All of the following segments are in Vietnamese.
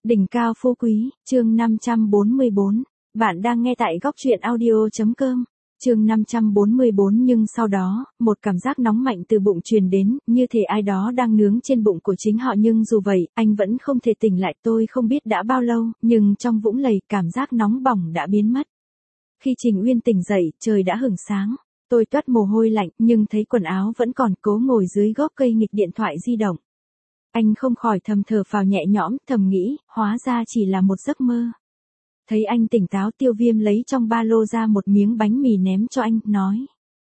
Đỉnh cao phú quý, chương 544. Bạn đang nghe tại góc truyện audio.com. Chương 544. Nhưng sau đó, một cảm giác nóng mạnh từ bụng truyền đến, như thể ai đó đang nướng trên bụng của chính họ, nhưng dù vậy, anh vẫn không thể tỉnh lại. Tôi không biết đã bao lâu, nhưng trong vũng lầy, cảm giác nóng bỏng đã biến mất. Khi Trình Uyên tỉnh dậy, trời đã hửng sáng. Tôi toát mồ hôi lạnh, nhưng thấy quần áo vẫn còn, cố ngồi dưới gốc cây nghịch điện thoại di động. Anh không khỏi thầm thở phào nhẹ nhõm, thầm nghĩ, hóa ra chỉ là một giấc mơ. Thấy anh tỉnh táo, Tiêu Viêm lấy trong ba lô ra một miếng bánh mì ném cho anh, nói.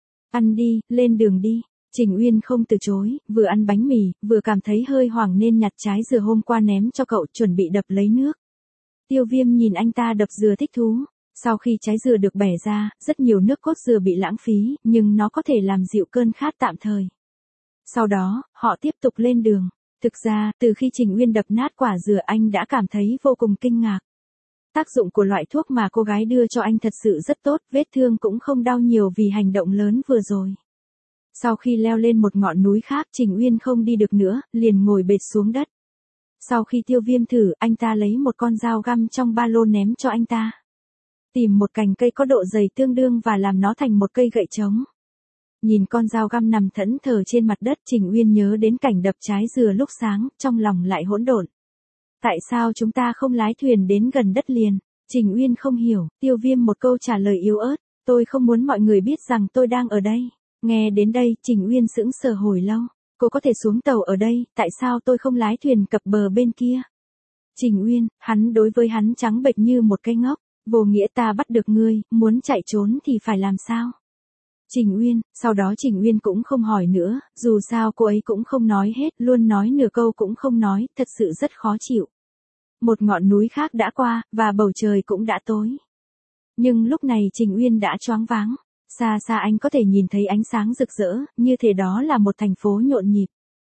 Ăn đi, lên đường đi. Trình Uyên không từ chối, vừa ăn bánh mì, vừa cảm thấy hơi hoảng nên nhặt trái dừa hôm qua ném cho cậu, chuẩn bị đập lấy nước. Tiêu Viêm nhìn anh ta đập dừa thích thú. Sau khi trái dừa được bẻ ra, rất nhiều nước cốt dừa bị lãng phí, nhưng nó có thể làm dịu cơn khát tạm thời. Sau đó, họ tiếp tục lên đường. Thực ra, từ khi Trình Uyên đập nát quả dừa, anh đã cảm thấy vô cùng kinh ngạc. Tác dụng của loại thuốc mà cô gái đưa cho anh thật sự rất tốt, vết thương cũng không đau nhiều vì hành động lớn vừa rồi. Sau khi leo lên một ngọn núi khác, Trình Uyên không đi được nữa, liền ngồi bệt xuống đất. Sau khi Tiêu Viêm thử, anh ta lấy một con dao găm trong ba lô ném cho anh ta. Tìm một cành cây có độ dày tương đương và làm nó thành một cây gậy trống. Nhìn con dao găm nằm thẫn thờ trên mặt đất, Trình Uyên nhớ đến cảnh đập trái dừa lúc sáng, trong lòng lại hỗn độn. Tại sao chúng ta không lái thuyền đến gần đất liền? Trình Uyên không hiểu, Tiêu Viêm một câu trả lời yếu ớt, tôi không muốn mọi người biết rằng tôi đang ở đây. Nghe đến đây, Trình Uyên sững sờ hồi lâu, cô có thể xuống tàu ở đây, tại sao tôi không lái thuyền cập bờ bên kia? Trình Uyên, hắn đối với hắn trắng bệch như một cây ngốc, vô nghĩa, ta bắt được ngươi, muốn chạy trốn thì phải làm sao? Trình Uyên, sau đó Trình Uyên cũng không hỏi nữa, dù sao cô ấy cũng không nói hết, luôn nói nửa câu cũng không nói, thật sự rất khó chịu. Một ngọn núi khác đã qua, và bầu trời cũng đã tối. Nhưng lúc này Trình Uyên đã choáng váng, xa xa anh có thể nhìn thấy ánh sáng rực rỡ, như thể đó là một thành phố nhộn nhịp.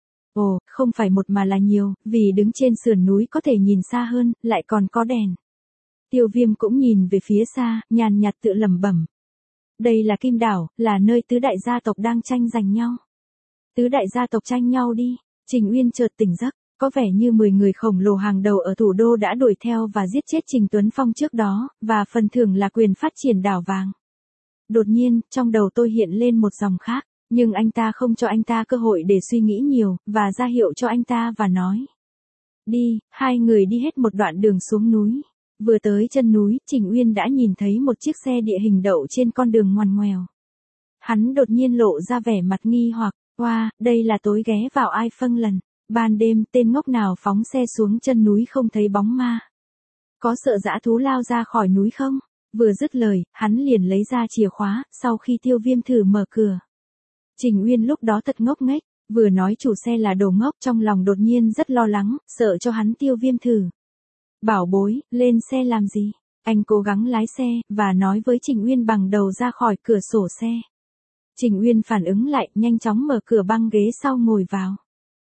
Ồ, không phải một mà là nhiều, vì đứng trên sườn núi có thể nhìn xa hơn, lại còn có đèn. Tiêu Viêm cũng nhìn về phía xa, nhàn nhạt tự lẩm bẩm. Đây là Kim Đảo, là nơi tứ đại gia tộc đang tranh giành nhau. Tứ đại gia tộc tranh nhau đi. Trình Uyên chợt tỉnh giấc, có vẻ như 10 người khổng lồ hàng đầu ở thủ đô đã đuổi theo và giết chết Trình Tuấn Phong trước đó, và phần thưởng là quyền phát triển đảo vàng. Đột nhiên, trong đầu tôi hiện lên một dòng khác, nhưng anh ta không cho anh ta cơ hội để suy nghĩ nhiều, và ra hiệu cho anh ta và nói. Đi, hai người đi hết một đoạn đường xuống núi. Vừa tới chân núi, Trình Uyên đã nhìn thấy một chiếc xe địa hình đậu trên con đường ngoằn ngoèo. Hắn đột nhiên lộ ra vẻ mặt nghi hoặc, wow, đây là tối ghé vào ai phân lần. Ban đêm, tên ngốc nào phóng xe xuống chân núi không thấy bóng ma. Có sợ dã thú lao ra khỏi núi không? Vừa dứt lời, hắn liền lấy ra chìa khóa, sau khi Tiêu Viêm thử mở cửa. Trình Uyên lúc đó thật ngốc nghếch, vừa nói chủ xe là đồ ngốc, trong lòng đột nhiên rất lo lắng, sợ cho hắn Tiêu Viêm thử. Bảo bối, lên xe làm gì? Anh cố gắng lái xe, và nói với Trình Uyên bằng đầu ra khỏi cửa sổ xe. Trình Uyên phản ứng lại, nhanh chóng mở cửa băng ghế sau ngồi vào.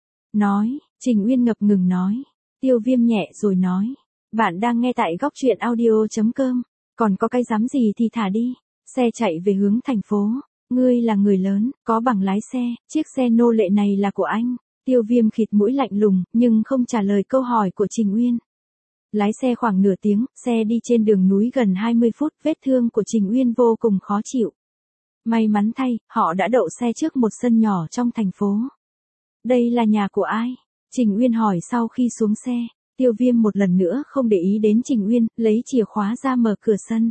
Nói, Trình Uyên ngập ngừng nói. Tiêu Viêm nhẹ rồi nói. Bạn đang nghe tại góc truyện audio.com. Còn có cái dám gì thì thả đi. Xe chạy về hướng thành phố. Ngươi là người lớn, có bằng lái xe, chiếc xe nô lệ này là của anh. Tiêu Viêm khịt mũi lạnh lùng, nhưng không trả lời câu hỏi của Trình Uyên. Lái xe khoảng nửa tiếng, xe đi trên đường núi gần 20 phút, vết thương của Trình Uyên vô cùng khó chịu. May mắn thay, họ đã đậu xe trước một sân nhỏ trong thành phố. Đây là nhà của ai? Trình Uyên hỏi sau khi xuống xe. Tiêu Viêm một lần nữa không để ý đến Trình Uyên, lấy chìa khóa ra mở cửa sân.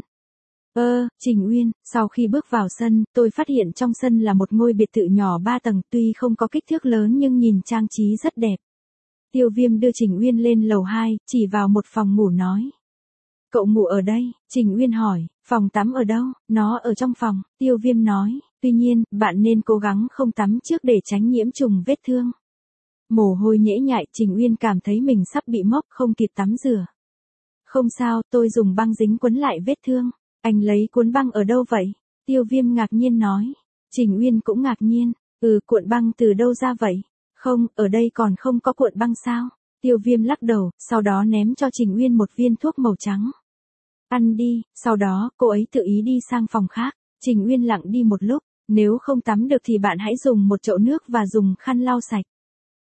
Trình Uyên, sau khi bước vào sân, tôi phát hiện trong sân là một ngôi biệt thự nhỏ 3 tầng, tuy không có kích thước lớn nhưng nhìn trang trí rất đẹp. Tiêu Viêm đưa Trình Uyên lên lầu 2, chỉ vào một phòng ngủ nói. Cậu ngủ ở đây? Trình Uyên hỏi, phòng tắm ở đâu? Nó ở trong phòng, Tiêu Viêm nói, tuy nhiên, bạn nên cố gắng không tắm trước để tránh nhiễm trùng vết thương. Mồ hôi nhễ nhại, Trình Uyên cảm thấy mình sắp bị mốc, không kịp tắm rửa. Không sao, tôi dùng băng dính quấn lại vết thương. Anh lấy cuốn băng ở đâu vậy? Tiêu Viêm ngạc nhiên nói. Trình Uyên cũng ngạc nhiên, cuộn băng từ đâu ra vậy? Không, ở đây còn không có cuộn băng sao? Tiêu Viêm lắc đầu, sau đó ném cho Trình Uyên một viên thuốc màu trắng. Ăn đi, sau đó, cô ấy tự ý đi sang phòng khác. Trình Uyên lặng đi một lúc, nếu không tắm được thì bạn hãy dùng một chậu nước và dùng khăn lau sạch.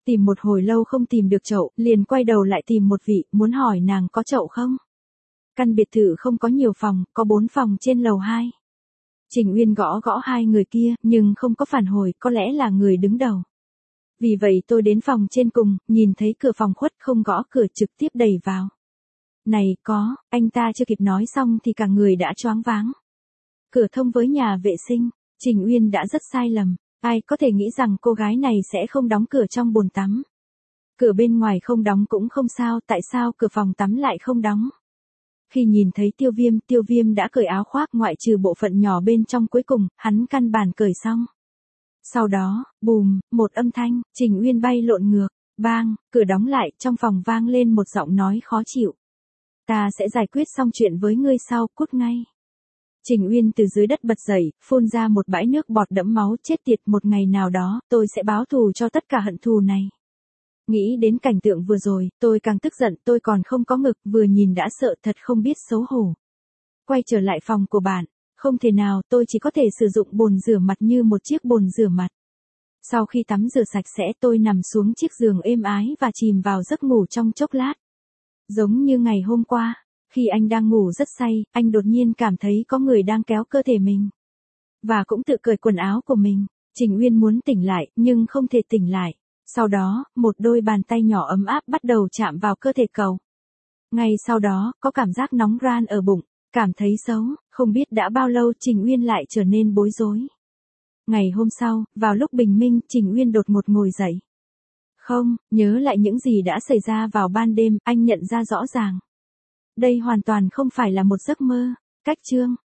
Tìm một hồi lâu không tìm được chậu, liền quay đầu lại tìm một vị, muốn hỏi nàng có chậu không? Căn biệt thự không có nhiều phòng, có 4 phòng trên lầu 2. Trình Uyên gõ gõ hai người kia, nhưng không có phản hồi, có lẽ là người đứng đầu. Vì vậy tôi đến phòng trên cùng, nhìn thấy cửa phòng khuất không gõ cửa trực tiếp đẩy vào. Này, có, anh ta chưa kịp nói xong thì cả người đã choáng váng. Cửa thông với nhà vệ sinh, Trình Uyên đã rất sai lầm. Ai có thể nghĩ rằng cô gái này sẽ không đóng cửa trong bồn tắm. Cửa bên ngoài không đóng cũng không sao, tại sao cửa phòng tắm lại không đóng? Khi nhìn thấy Tiêu Viêm đã cởi áo khoác ngoại trừ bộ phận nhỏ bên trong cuối cùng, hắn căn bản cởi xong. Sau đó, bùm, một âm thanh, Trình Uyên bay lộn ngược, bang, cửa đóng lại, trong phòng vang lên một giọng nói khó chịu. Ta sẽ giải quyết xong chuyện với ngươi sau, cút ngay. Trình Uyên từ dưới đất bật dậy, phun ra một bãi nước bọt đẫm máu, chết tiệt, một ngày nào đó, tôi sẽ báo thù cho tất cả hận thù này. Nghĩ đến cảnh tượng vừa rồi, tôi càng tức giận, tôi còn không có ngực, vừa nhìn đã sợ, thật không biết xấu hổ. Quay trở lại phòng của bạn, không thể nào, tôi chỉ có thể sử dụng bồn rửa mặt như một chiếc bồn rửa mặt. Sau khi tắm rửa sạch sẽ, tôi nằm xuống chiếc giường êm ái và chìm vào giấc ngủ trong chốc lát. Giống như ngày hôm qua, khi anh đang ngủ rất say, anh đột nhiên cảm thấy có người đang kéo cơ thể mình. Và cũng tự cởi quần áo của mình. Trình Uyên muốn tỉnh lại, nhưng không thể tỉnh lại. Sau đó, một đôi bàn tay nhỏ ấm áp bắt đầu chạm vào cơ thể cậu. Ngay sau đó, có cảm giác nóng ran ở bụng, cảm thấy xấu, không biết đã bao lâu Trình Uyên lại trở nên bối rối. Ngày hôm sau, vào lúc bình minh, Trình Uyên đột ngột ngồi dậy. Không, nhớ lại những gì đã xảy ra vào ban đêm, anh nhận ra rõ ràng. Đây hoàn toàn không phải là một giấc mơ. Cách chương